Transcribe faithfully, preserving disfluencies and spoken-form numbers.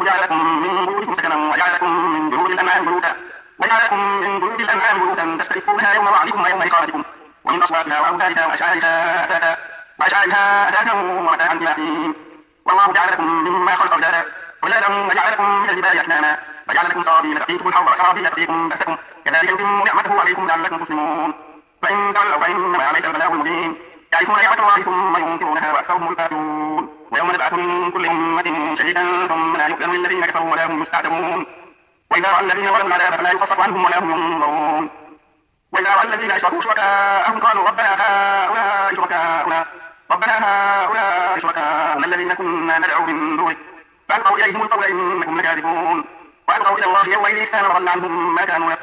والله جعل لكم من بيوتكم سكنا وجعل لكم من جلود الأنعام بيوتا وجعل لكم من جلود الأنعام بيوتا تستخفونها يوم وعدكم ويوم إقامتكم ومن أصواتها وأوتادها وأشعارها أثاثا وأشعارها أثاثا ومتاعا إلى حين والله جعل لكم مما خلق ظلالا ظلالا وجعل لكم من الجبال أكنانا وجعل لكم سرابيل تقيكم الحر وسرابيل تقيكم بأسكم كذلك يتم نعمته عليكم لعلكم تسلمون فإن تولوا فإنما عليك البلاغ المبين يعرفون نعمة الله ثم ينكرونها وأكثرهم الكافرون ويوم نبعث من كل أمة شهيدا ثم لا يؤذن للذين كفروا ولا هم يستعتبون وإذا رأى الذين ظلموا العذاب فلا يخفف عنهم ولا هم ينظرون وإذا رأى الذين أشركوا شركاءهم قالوا ربنا هؤلاء شركاؤنا ربنا هؤلاء شركاؤنا الذين كنا ندعو من دونك فألقوا إليهم القول إنكم لكاذبون وألقوا إلى الله يومئذ كان وضل عنهم ما كانوا يفترون